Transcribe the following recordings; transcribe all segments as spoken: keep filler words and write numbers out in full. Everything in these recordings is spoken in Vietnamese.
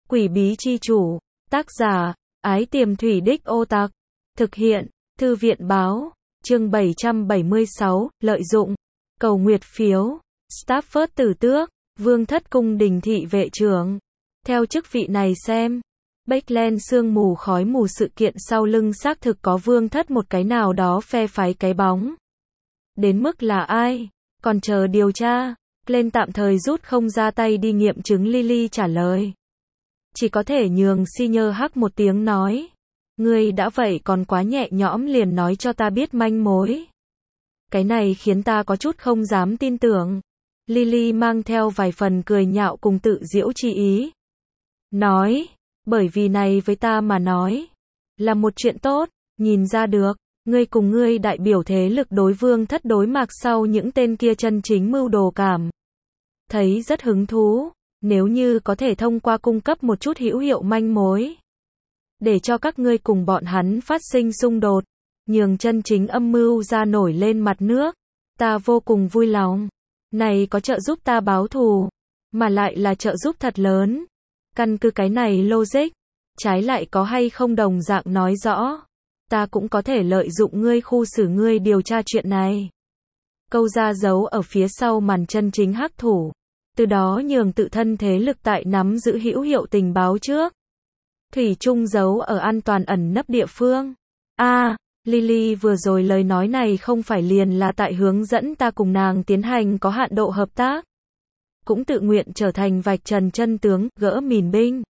Quỷ bí chi chủ, tác giả, Ái Tiềm Thủy Đích Ô Tặc, thực hiện, Thư viện báo, chương bảy trăm bảy mươi sáu, lợi dụng, cầu nguyệt phiếu, Stafford Tử Tước, Vương Thất Cung Đình Thị Vệ Trưởng. Theo chức vị này xem, Backland sương mù khói mù sự kiện sau lưng xác thực có Vương Thất một cái nào đó phe phái cái bóng. Đến mức là ai? Còn chờ điều tra. Lên tạm thời rút không ra tay đi nghiệm chứng. Lily trả lời. Chỉ có thể nhường Senior hắc một tiếng nói. Ngươi đã vậy còn quá nhẹ nhõm liền nói cho ta biết manh mối. Cái này khiến ta có chút không dám tin tưởng. Lily mang theo vài phần cười nhạo cùng tự giễu chi ý. Nói, bởi vì này với ta mà nói, là một chuyện tốt, nhìn ra được, ngươi cùng ngươi đại biểu thế lực đối Vương Thất đối mặt sau những tên kia chân chính mưu đồ cảm. Thấy rất hứng thú, nếu như có thể thông qua cung cấp một chút hữu hiệu manh mối, để cho các ngươi cùng bọn hắn phát sinh xung đột, nhường chân chính âm mưu ra nổi lên mặt nước, ta vô cùng vui lòng. Này có trợ giúp ta báo thù, mà lại là trợ giúp thật lớn. Căn cứ cái này logic, trái lại có hay không đồng dạng nói rõ, ta cũng có thể lợi dụng ngươi khu xử ngươi điều tra chuyện này. Câu ra giấu ở phía sau màn chân chính hắc thủ, từ đó nhường tự thân thế lực tại nắm giữ hữu hiệu tình báo trước. Thủy chung giấu ở an toàn ẩn nấp địa phương. A, à, Lily vừa rồi lời nói này không phải liền là tại hướng dẫn ta cùng nàng tiến hành có hạn độ hợp tác. Cũng tự nguyện trở thành vạch trần chân tướng, gỡ mìn binh.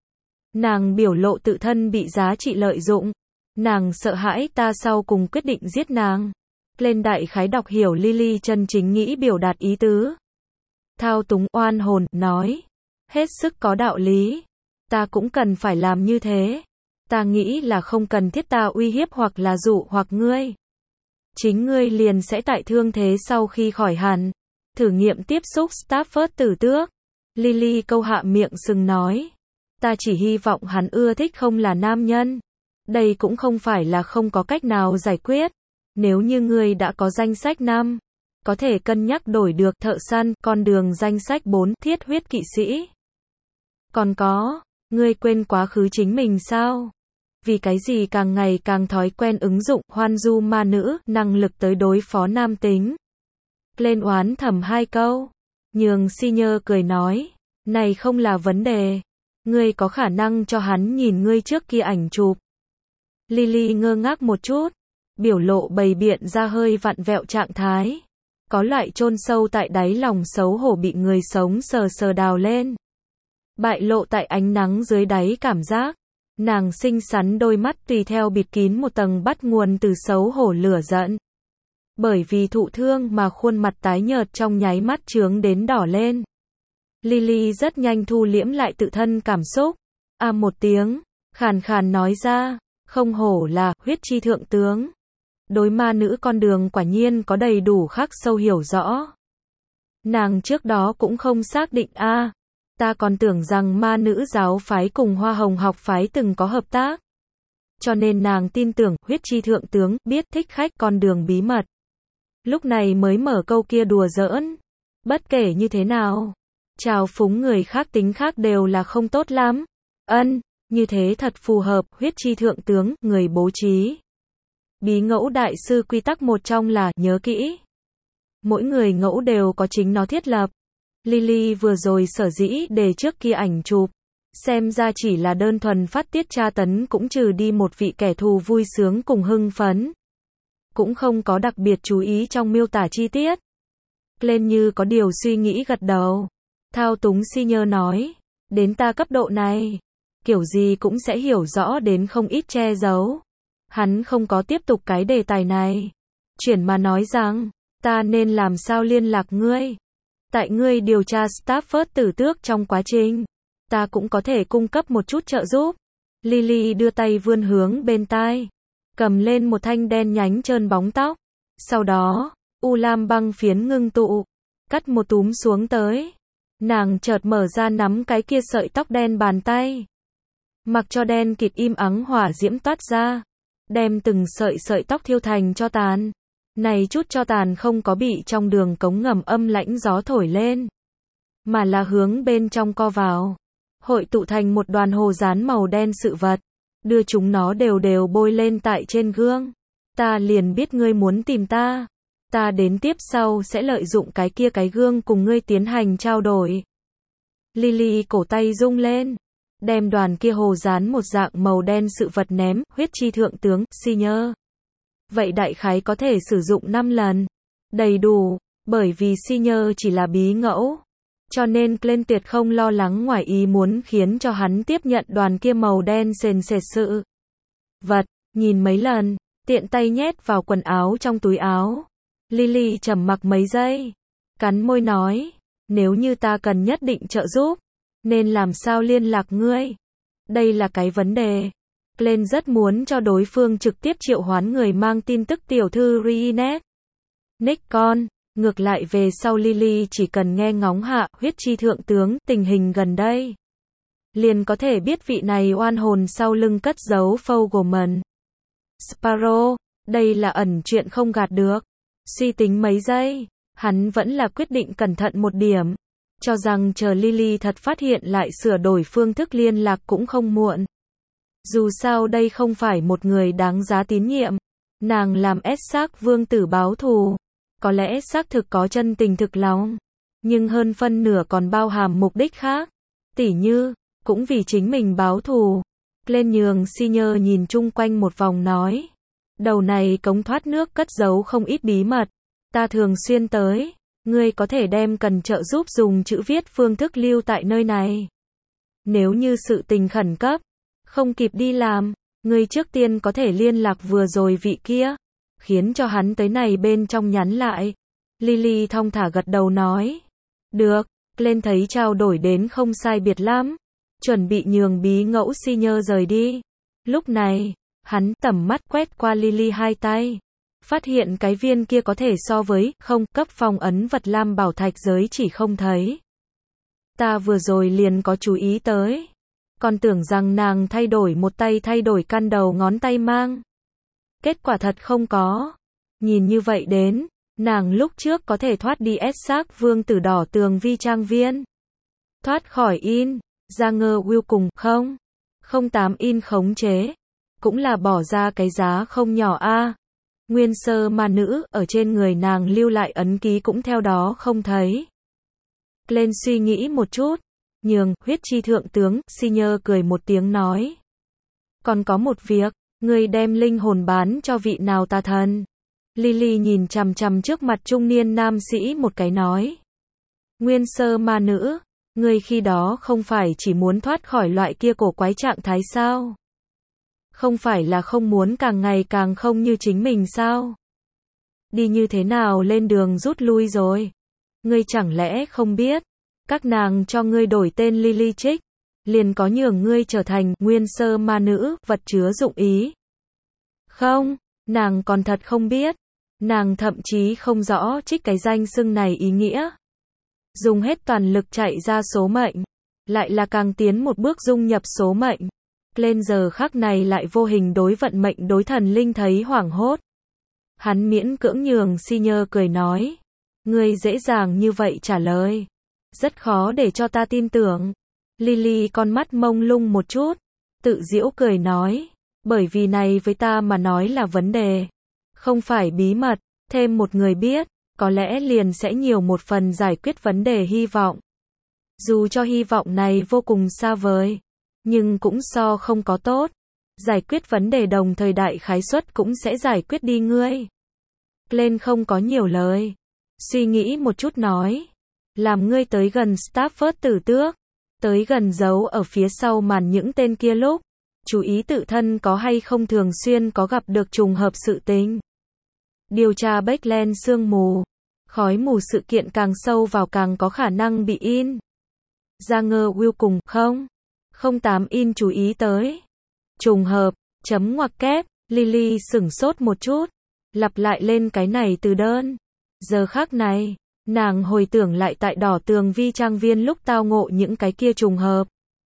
Nàng biểu lộ tự thân bị giá trị lợi dụng. Nàng sợ hãi ta sau cùng quyết định giết nàng. Lên đại khái đọc hiểu Lily chân chính nghĩ biểu đạt ý tứ. Thao túng oan hồn, nói. Hết sức có đạo lý. Ta cũng cần phải làm như thế. Ta nghĩ là không cần thiết ta uy hiếp hoặc là dụ hoặc ngươi. Chính ngươi liền sẽ tại thương thế sau khi khỏi hẳn. Thử nghiệm tiếp xúc Stafford Tử Tước. Lily câu hạ miệng sừng nói. Ta chỉ hy vọng hắn ưa thích không là nam nhân. Đây cũng không phải là không có cách nào giải quyết. Nếu như ngươi đã có danh sách năm, có thể cân nhắc đổi được thợ săn, con đường danh sách bốn, thiết huyết kỵ sĩ. Còn có, ngươi quên quá khứ chính mình sao? Vì cái gì càng ngày càng thói quen ứng dụng hoan du ma nữ, năng lực tới đối phó nam tính. Lên oán thầm hai câu. Nhường Senior cười nói. Này không là vấn đề. Ngươi có khả năng cho hắn nhìn ngươi trước kia ảnh chụp. Lily ngơ ngác một chút. Biểu lộ bày biện ra hơi vặn vẹo trạng thái. Có loại chôn sâu tại đáy lòng xấu hổ bị người sống sờ sờ đào lên. Bại lộ tại ánh nắng dưới đáy cảm giác. Nàng xinh xắn đôi mắt tùy theo bịt kín một tầng bắt nguồn từ xấu hổ lửa giận. Bởi vì thụ thương mà khuôn mặt tái nhợt trong nháy mắt chướng đến đỏ lên. Lily rất nhanh thu liễm lại tự thân cảm xúc. A à một tiếng, khàn khàn nói ra, không hổ là huyết chi thượng tướng. Đối ma nữ con đường quả nhiên có đầy đủ khắc sâu hiểu rõ. Nàng trước đó cũng không xác định a, à, ta còn tưởng rằng ma nữ giáo phái cùng Hoa Hồng học phái từng có hợp tác. Cho nên nàng tin tưởng huyết chi thượng tướng biết thích khách con đường bí mật. Lúc này mới mở câu kia đùa giỡn. Bất kể như thế nào, trào phúng người khác tính khác đều là không tốt lắm. Ân, như thế thật phù hợp, huyết chi thượng tướng, người bố trí. Bí ngẫu đại sư quy tắc một trong là, nhớ kỹ. Mỗi người ngẫu đều có chính nó thiết lập. Lily vừa rồi sở dĩ để trước kia ảnh chụp. Xem ra chỉ là đơn thuần phát tiết tra tấn cũng trừ đi một vị kẻ thù vui sướng cùng hưng phấn. Cũng không có đặc biệt chú ý trong miêu tả chi tiết. Lên như có điều suy nghĩ gật đầu. Thao túng Senior nói. Đến ta cấp độ này, kiểu gì cũng sẽ hiểu rõ đến không ít che giấu. Hắn không có tiếp tục cái đề tài này. Chuyển mà nói rằng, ta nên làm sao liên lạc ngươi. Tại ngươi điều tra Stafford Tử Tước trong quá trình, ta cũng có thể cung cấp một chút trợ giúp. Lily đưa tay vươn hướng bên tai. Cầm lên một thanh đen nhánh trơn bóng tóc. Sau đó, u lam băng phiến ngưng tụ. Cắt một túm xuống tới. Nàng chợt mở ra nắm cái kia sợi tóc đen bàn tay. Mặc cho đen kịt im ắng hỏa diễm toát ra. Đem từng sợi sợi tóc thiêu thành cho tàn. Này chút cho tàn không có bị trong đường cống ngầm âm lãnh gió thổi lên. Mà là hướng bên trong co vào. hội tụ thành một đoàn hồ dán màu đen sự vật, đưa chúng nó đều đều bôi lên tại trên gương. Ta liền biết ngươi muốn tìm ta. Ta đến tiếp sau sẽ lợi dụng cái kia cái gương cùng ngươi tiến hành trao đổi. Lily cổ tay rung lên, đem đoàn kia hồ dán một dạng màu đen sự vật ném, huyết chi thượng tướng, Senior. Vậy đại khái có thể sử dụng năm lần. Đầy đủ, bởi vì Senior chỉ là bí ngẫu. Cho nên Glenn tuyệt không lo lắng ngoài ý muốn khiến cho hắn tiếp nhận đoàn kia màu đen sền sệt sự vật, nhìn mấy lần, tiện tay nhét vào quần áo trong túi áo. Lily trầm mặc mấy giây, cắn môi nói, nếu như ta cần nhất định trợ giúp, nên làm sao liên lạc ngươi? Đây là cái vấn đề. Glenn rất muốn cho đối phương trực tiếp triệu hoán người mang tin tức tiểu thư Reenet. Nick con, ngược lại về sau Lily chỉ cần nghe ngóng hạ huyết chi thượng tướng tình hình gần đây, liền có thể biết vị này oan hồn sau lưng cất giấu Fogelman. Sparrow, đây là ẩn chuyện không gạt được. Suy tính mấy giây, hắn vẫn là quyết định cẩn thận một điểm, cho rằng chờ Lily thật phát hiện lại sửa đổi phương thức liên lạc cũng không muộn. Dù sao đây không phải một người đáng giá tín nhiệm, nàng làm S-Sark vương tử báo thù, có lẽ xác thực có chân tình thực lòng, nhưng hơn phân nửa còn bao hàm mục đích khác, tỉ như, cũng vì chính mình báo thù. Lên nhường Senior nhìn chung quanh một vòng nói, đầu này cống thoát nước cất giấu không ít bí mật, ta thường xuyên tới, ngươi có thể đem cần trợ giúp dùng chữ viết phương thức lưu tại nơi này. Nếu như sự tình khẩn cấp, không kịp đi làm, ngươi trước tiên có thể liên lạc vừa rồi vị kia, khiến cho hắn tới này bên trong nhắn lại. Lily thong thả gật đầu nói, được. Glenn thấy trao đổi đến không sai biệt lắm, chuẩn bị nhường bí ngẫu Senior rời đi. Lúc này, hắn tầm mắt quét qua Lily hai tay, phát hiện cái viên kia có thể so với không cấp phong ấn vật lam bảo thạch giới chỉ không thấy. Ta vừa rồi liền có chú ý tới, còn tưởng rằng nàng thay đổi một tay thay đổi căn đầu ngón tay mang. Kết quả thật không có. Nhìn như vậy đến, nàng lúc trước có thể thoát đi S-Sark vương tử đỏ tường vi trang viên. Thoát khỏi in, ra ngơ Will cùng không. không tám in khống chế. Cũng là bỏ ra cái giá không nhỏ a. Nguyên sơ ma nữ ở trên người nàng lưu lại ấn ký cũng theo đó không thấy. Glenn suy nghĩ một chút, nhường huyết chi thượng tướng Senior cười một tiếng nói, còn có một việc, ngươi đem linh hồn bán cho vị nào tà thần? Lily nhìn chằm chằm trước mặt trung niên nam sĩ một cái nói, nguyên sơ ma nữ, ngươi khi đó không phải chỉ muốn thoát khỏi loại kia cổ quái trạng thái sao? Không phải là không muốn càng ngày càng không như chính mình sao? Đi như thế nào lên đường rút lui rồi? Ngươi chẳng lẽ không biết, các nàng cho ngươi đổi tên Lily Trích, liền có nhường ngươi trở thành nguyên sơ ma nữ, vật chứa dụng ý. Không, nàng còn thật không biết. Nàng thậm chí không rõ Trích cái danh xưng này ý nghĩa. Dùng hết toàn lực chạy ra số mệnh, lại là càng tiến một bước dung nhập số mệnh. Lên giờ khắc này lại vô hình đối vận mệnh đối thần linh thấy hoảng hốt. Hắn miễn cưỡng nhường Senior cười nói, ngươi dễ dàng như vậy trả lời, rất khó để cho ta tin tưởng. Lily con mắt mông lung một chút, tự giễu cười nói, bởi vì này với ta mà nói là vấn đề, không phải bí mật, thêm một người biết, có lẽ liền sẽ nhiều một phần giải quyết vấn đề hy vọng. Dù cho hy vọng này vô cùng xa vời, nhưng cũng so không có tốt. Giải quyết vấn đề đồng thời đại khái suất cũng sẽ giải quyết đi ngươi. Lên không có nhiều lời, suy nghĩ một chút nói, làm ngươi tới gần Stafford tử tước, tới gần giấu ở phía sau màn những tên kia lúc, chú ý tự thân có hay không thường xuyên có gặp được trùng hợp sự tình. Điều tra Backland sương mù, khói mù sự kiện càng sâu vào càng có khả năng bị in. Ra ngơ Will cùng không. không tám in chú ý tới. Trùng hợp, chấm ngoặc kép, Lily sửng sốt một chút, lặp lại lên cái này từ đơn. Giờ khắc này, nàng hồi tưởng lại tại đỏ tường vi trang viên lúc tao ngộ những cái kia trùng hợp.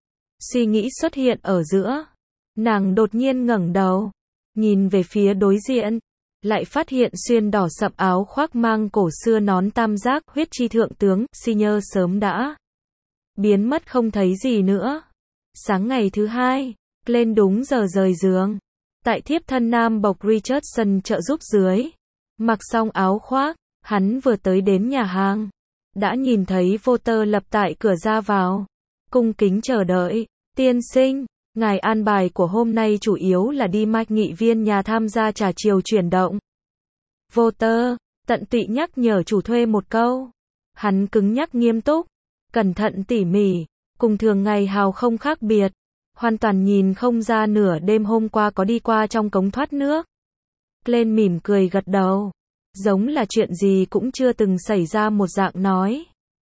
Suy nghĩ xuất hiện ở giữa. Nàng đột nhiên ngẩng đầu, nhìn về phía đối diện, lại phát hiện xuyên đỏ sậm áo khoác mang cổ xưa nón tam giác huyết chi thượng tướng Senior sớm đã biến mất không thấy gì nữa. Sáng ngày thứ hai, lên đúng giờ rời giường. Tại thiếp thân nam bộc Richardson trợ giúp dưới. Mặc xong áo khoác, hắn vừa tới đến nhà hàng. Đã nhìn thấy Walter lập tại cửa ra vào. Cung kính chờ đợi. Tiên sinh, ngài an bài của hôm nay chủ yếu là đi mạch nghị viên nhà tham gia trà chiều chuyển động. Walter, tận tụy nhắc nhở chủ thuê một câu. Hắn cứng nhắc nghiêm túc, cẩn thận tỉ mỉ, cùng thường ngày hào không khác biệt. Hoàn toàn nhìn không ra nửa đêm hôm qua có đi qua trong cống thoát nước. Glenn mỉm cười gật đầu. Giống là chuyện gì cũng chưa từng xảy ra một dạng nói.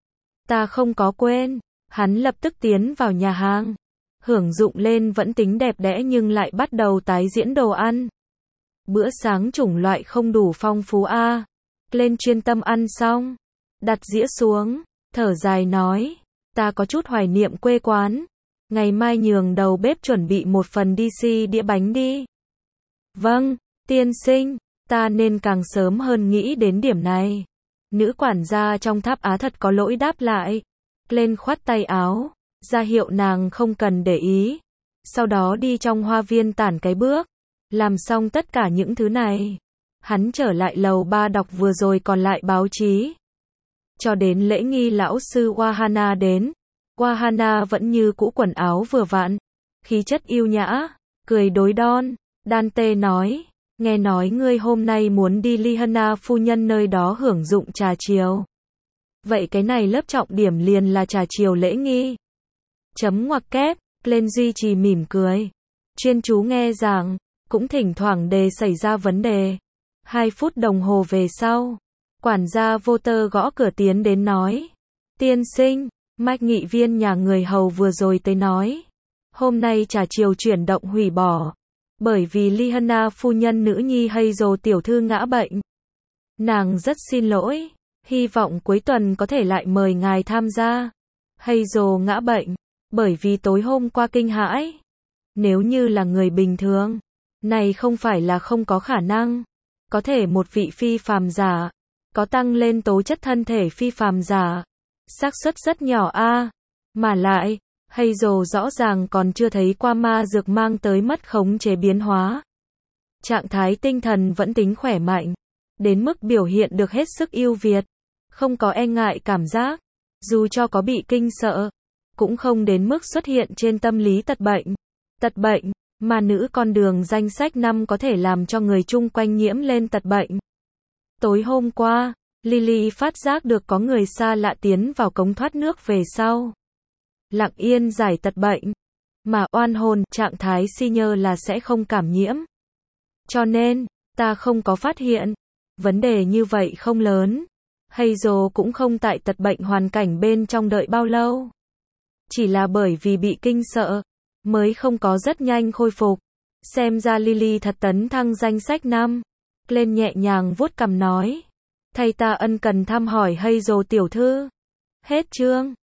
Ta không có quên. Hắn lập tức tiến vào nhà hàng. Hưởng dụng lên vẫn tính đẹp đẽ nhưng lại bắt đầu tái diễn đồ ăn. Bữa sáng chủng loại không đủ phong phú a. À. Glenn chuyên tâm ăn xong. Đặt dĩa xuống. Thở dài nói. Ta có chút hoài niệm quê quán. Ngày mai nhường đầu bếp chuẩn bị một phần đê xê đĩa bánh đi. Vâng, tiên sinh. Ta nên càng sớm hơn nghĩ đến điểm này. Nữ quản gia trong tháp Á thật có lỗi đáp lại. Glenn khoát tay áo, ra hiệu nàng không cần để ý. Sau đó đi trong hoa viên tản cái bước. Làm xong tất cả những thứ này. Hắn trở lại lầu ba đọc vừa rồi còn lại báo chí. Cho đến lễ nghi lão sư Wahana đến. Wahana vẫn như cũ quần áo vừa vặn. Khí chất yêu nhã, cười đối đon. Dante nói. Nghe nói ngươi hôm nay muốn đi Liana phu nhân nơi đó hưởng dụng trà chiều. Vậy cái này lớp trọng điểm liền là trà chiều lễ nghi. Chấm ngoặc kép, Glenn duy trì mỉm cười. Chuyên chú nghe giảng, cũng thỉnh thoảng đề xảy ra vấn đề. Hai phút đồng hồ về sau, quản gia Walter gõ cửa tiến đến nói. Tiên sinh, mạch nghị viên nhà người hầu vừa rồi tới nói. Hôm nay trà chiều chuyển động hủy bỏ. Bởi vì Liana phu nhân nữ nhi Hazel tiểu thư ngã bệnh. Nàng rất xin lỗi, hy vọng cuối tuần có thể lại mời ngài tham gia. Hazel ngã bệnh, bởi vì tối hôm qua kinh hãi. Nếu như là người bình thường, này không phải là không có khả năng. Có thể một vị phi phàm giả, có tăng lên tố chất thân thể phi phàm giả. Xác suất rất nhỏ a, à. Mà lại, Hazel rõ ràng còn chưa thấy qua ma dược mang tới mất khống chế biến hóa. Trạng thái tinh thần vẫn tính khỏe mạnh, đến mức biểu hiện được hết sức ưu việt, không có e ngại cảm giác, dù cho có bị kinh sợ, cũng không đến mức xuất hiện trên tâm lý tật bệnh. Tật bệnh, mà nữ con đường danh sách năm có thể làm cho người chung quanh nhiễm lên tật bệnh. Tối hôm qua, Lily phát giác được có người xa lạ tiến vào cống thoát nước về sau. Lặng yên giải tật bệnh, mà oan hồn trạng thái senior là sẽ không cảm nhiễm. Cho nên, ta không có phát hiện. Vấn đề như vậy không lớn. Hazel cũng không tại tật bệnh hoàn cảnh bên trong đợi bao lâu. Chỉ là bởi vì bị kinh sợ, mới không có rất nhanh khôi phục. Xem ra Lily thật tấn thăng danh sách năm. Glenn nhẹ nhàng vuốt cằm nói. Thầy ta ân cần thăm hỏi Hazel tiểu thư. Hết chương.